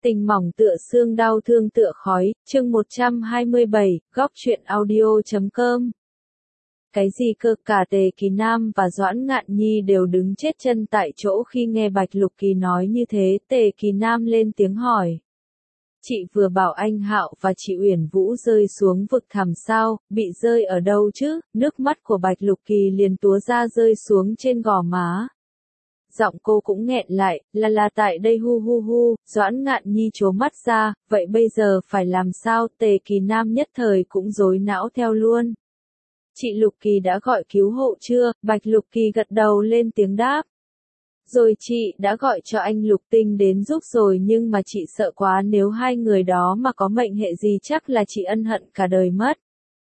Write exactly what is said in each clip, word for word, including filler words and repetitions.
Tình mỏng tựa xương, đau thương tựa khói, chương một trăm hai mươi bảy, góc truyện audio chấm com. Cái gì cơ, cả Tề Kỳ Nam và Doãn Ngạn Nhi đều đứng chết chân tại chỗ khi nghe Bạch Lục Kỳ nói như thế. Tề Kỳ Nam lên tiếng hỏi. Chị vừa bảo anh Hạo và chị Uyển Vũ rơi xuống vực thẳm sao, bị rơi ở đâu chứ? Nước mắt của Bạch Lục Kỳ liền túa ra rơi xuống trên gò má. Giọng cô cũng nghẹn lại, là là tại đây hu hu hu. Doãn Ngạn Nhi trố mắt ra, vậy bây giờ phải làm sao? Tề Kỳ Nam nhất thời cũng rối não theo luôn. Chị Lục Kỳ đã gọi cứu hộ chưa? Bạch Lục Kỳ gật đầu lên tiếng đáp. Rồi chị đã gọi cho anh Lục Tinh đến giúp rồi, nhưng mà chị sợ quá, nếu hai người đó mà có mệnh hệ gì chắc là chị ân hận cả đời mất.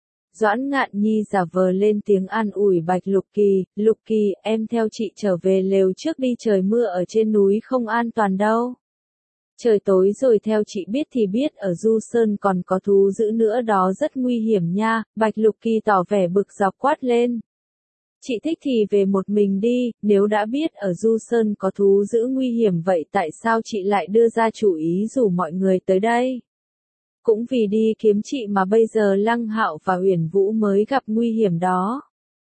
Doãn Ngạn Nhi giả vờ lên tiếng an ủi Bạch Lục Kỳ. Lục Kỳ, em theo chị trở về lều trước đi, trời mưa ở trên núi không an toàn đâu. Trời tối rồi, theo chị biết thì biết ở Du Sơn còn có thú dữ nữa đó, rất nguy hiểm nha. Bạch Lục Kỳ tỏ vẻ bực dọc quát lên. Chị thích thì về một mình đi, nếu đã biết ở Du Sơn có thú dữ nguy hiểm vậy tại sao chị lại đưa ra chủ ý rủ mọi người tới đây? Cũng vì đi kiếm chị mà bây giờ Lăng Hạo và Uyển Vũ mới gặp nguy hiểm đó.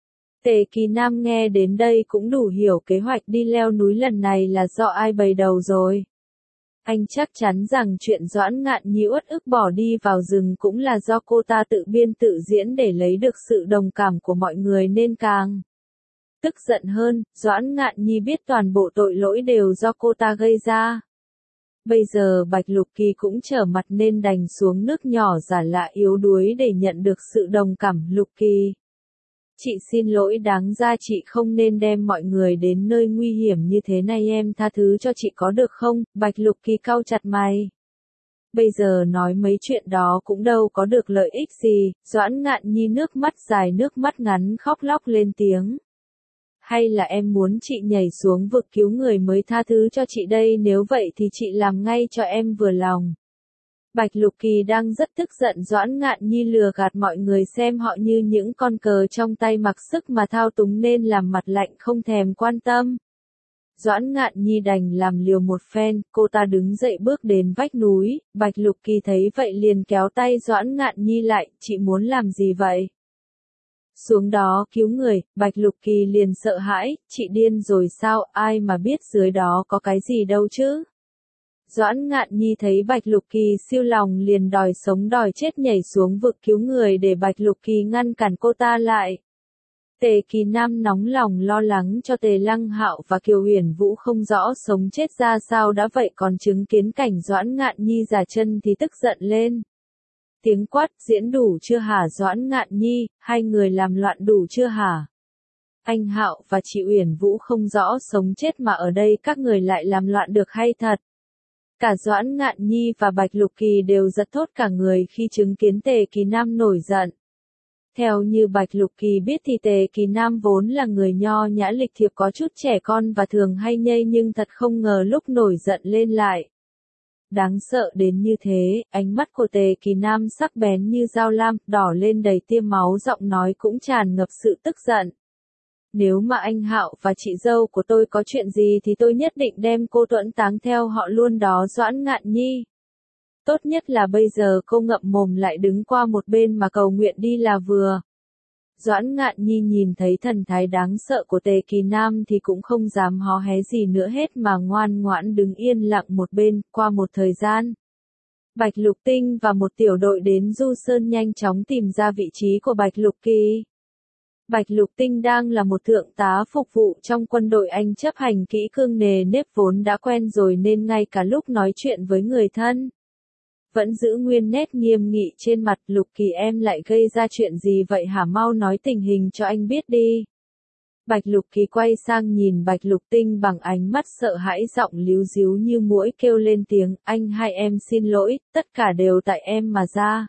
Tề Kỳ Nam nghe đến đây cũng đủ hiểu kế hoạch đi leo núi lần này là do ai bày đầu rồi. Anh chắc chắn rằng chuyện Doãn Ngạn Nhi uất ức bỏ đi vào rừng cũng là do cô ta tự biên tự diễn để lấy được sự đồng cảm của mọi người nên càng tức giận hơn. Doãn Ngạn Nhi biết toàn bộ tội lỗi đều do cô ta gây ra. Bây giờ Bạch Lục Kỳ cũng trở mặt nên đành xuống nước nhỏ giả lạ yếu đuối để nhận được sự đồng cảm. Lục Kỳ, chị xin lỗi, đáng ra chị không nên đem mọi người đến nơi nguy hiểm như thế này, em tha thứ cho chị có được không? Bạch Lục Kỳ cau chặt mày. Bây giờ nói mấy chuyện đó cũng đâu có được lợi ích gì. Doãn Ngạn Nhi nước mắt dài nước mắt ngắn khóc lóc lên tiếng. Hay là em muốn chị nhảy xuống vực cứu người mới tha thứ cho chị đây, nếu vậy thì chị làm ngay cho em vừa lòng. Bạch Lục Kỳ đang rất tức giận Doãn Ngạn Nhi lừa gạt mọi người xem họ như những con cờ trong tay mặc sức mà thao túng nên làm mặt lạnh không thèm quan tâm. Doãn Ngạn Nhi đành làm liều một phen, cô ta đứng dậy bước đến vách núi. Bạch Lục Kỳ thấy vậy liền kéo tay Doãn Ngạn Nhi lại, chị muốn làm gì vậy? Xuống đó cứu người. Bạch Lục Kỳ liền sợ hãi, chị điên rồi sao, ai mà biết dưới đó có cái gì đâu chứ. Doãn Ngạn Nhi thấy Bạch Lục Kỳ siêu lòng liền đòi sống đòi chết nhảy xuống vực cứu người để Bạch Lục Kỳ ngăn cản cô ta lại. Tề Kỳ Nam nóng lòng lo lắng cho Tề Lăng Hạo và Kiều Uyển Vũ không rõ sống chết ra sao đã vậy còn chứng kiến cảnh Doãn Ngạn Nhi già chân thì tức giận lên. Tiếng quát, diễn đủ chưa hả Doãn Ngạn Nhi, hai người làm loạn đủ chưa hả? Anh Hạo và chị Uyển Vũ không rõ sống chết mà ở đây các người lại làm loạn được hay thật? Cả Doãn Ngạn Nhi và Bạch Lục Kỳ đều giật thốt cả người khi chứng kiến Tề Kỳ Nam nổi giận. Theo như Bạch Lục Kỳ biết thì Tề Kỳ Nam vốn là người nho nhã lịch thiệp có chút trẻ con và thường hay nhây, nhưng thật không ngờ lúc nổi giận lên lại đáng sợ đến như thế. Ánh mắt của Tề Kỳ Nam sắc bén như dao lam, đỏ lên đầy tia máu, giọng nói cũng tràn ngập sự tức giận. Nếu mà anh Hạo và chị dâu của tôi có chuyện gì thì tôi nhất định đem cô tuẫn táng theo họ luôn đó Doãn Ngạn Nhi. Tốt nhất là bây giờ cô ngậm mồm lại đứng qua một bên mà cầu nguyện đi là vừa. Doãn Ngạn Nhi nhìn thấy thần thái đáng sợ của Tề Kỳ Nam thì cũng không dám hó hé gì nữa hết mà ngoan ngoãn đứng yên lặng một bên. Qua một thời gian, Bạch Lục Tinh và một tiểu đội đến Du Sơn nhanh chóng tìm ra vị trí của Bạch Lục Kỳ. Bạch Lục Tinh đang là một thượng tá phục vụ trong quân đội, anh chấp hành kỹ cương nề nếp vốn đã quen rồi nên ngay cả lúc nói chuyện với người thân vẫn giữ nguyên nét nghiêm nghị trên mặt. Lục Kỳ, em lại gây ra chuyện gì vậy hả, mau nói tình hình cho anh biết đi. Bạch Lục Kỳ quay sang nhìn Bạch Lục Tinh bằng ánh mắt sợ hãi, giọng líu díu như muỗi kêu lên tiếng, anh hai em xin lỗi, tất cả đều tại em mà ra.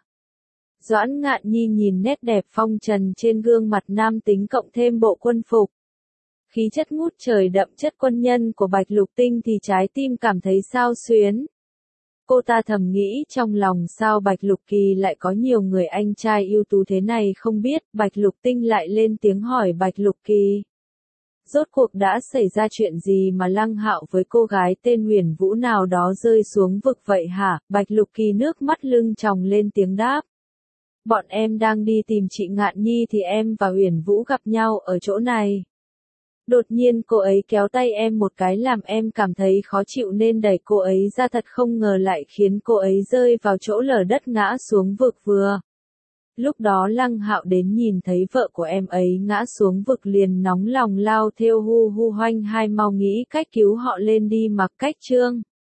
Doãn Ngạn Nhi nhìn nét đẹp phong trần trên gương mặt nam tính cộng thêm bộ quân phục, khí chất ngút trời đậm chất quân nhân của Bạch Lục Tinh thì trái tim cảm thấy xao xuyến. Cô ta thầm nghĩ trong lòng, sao Bạch Lục Kỳ lại có nhiều người anh trai ưu tú thế này không biết. Bạch Lục Tinh lại lên tiếng hỏi Bạch Lục Kỳ. Rốt cuộc đã xảy ra chuyện gì mà Lăng Hạo với cô gái tên Huyền Vũ nào đó rơi xuống vực vậy hả? Bạch Lục Kỳ nước mắt lưng tròng lên tiếng đáp. Bọn em đang đi tìm chị Ngạn Nhi thì em và Huyền Vũ gặp nhau ở chỗ này. Đột nhiên cô ấy kéo tay em một cái làm em cảm thấy khó chịu nên đẩy cô ấy ra, thật không ngờ lại khiến cô ấy rơi vào chỗ lở đất ngã xuống vực vừa. Lúc đó Lăng Hạo đến nhìn thấy vợ của em ấy ngã xuống vực liền nóng lòng lao theo hu hu hoanh hai mau nghĩ cách cứu họ lên đi, Mặc Cách Trương.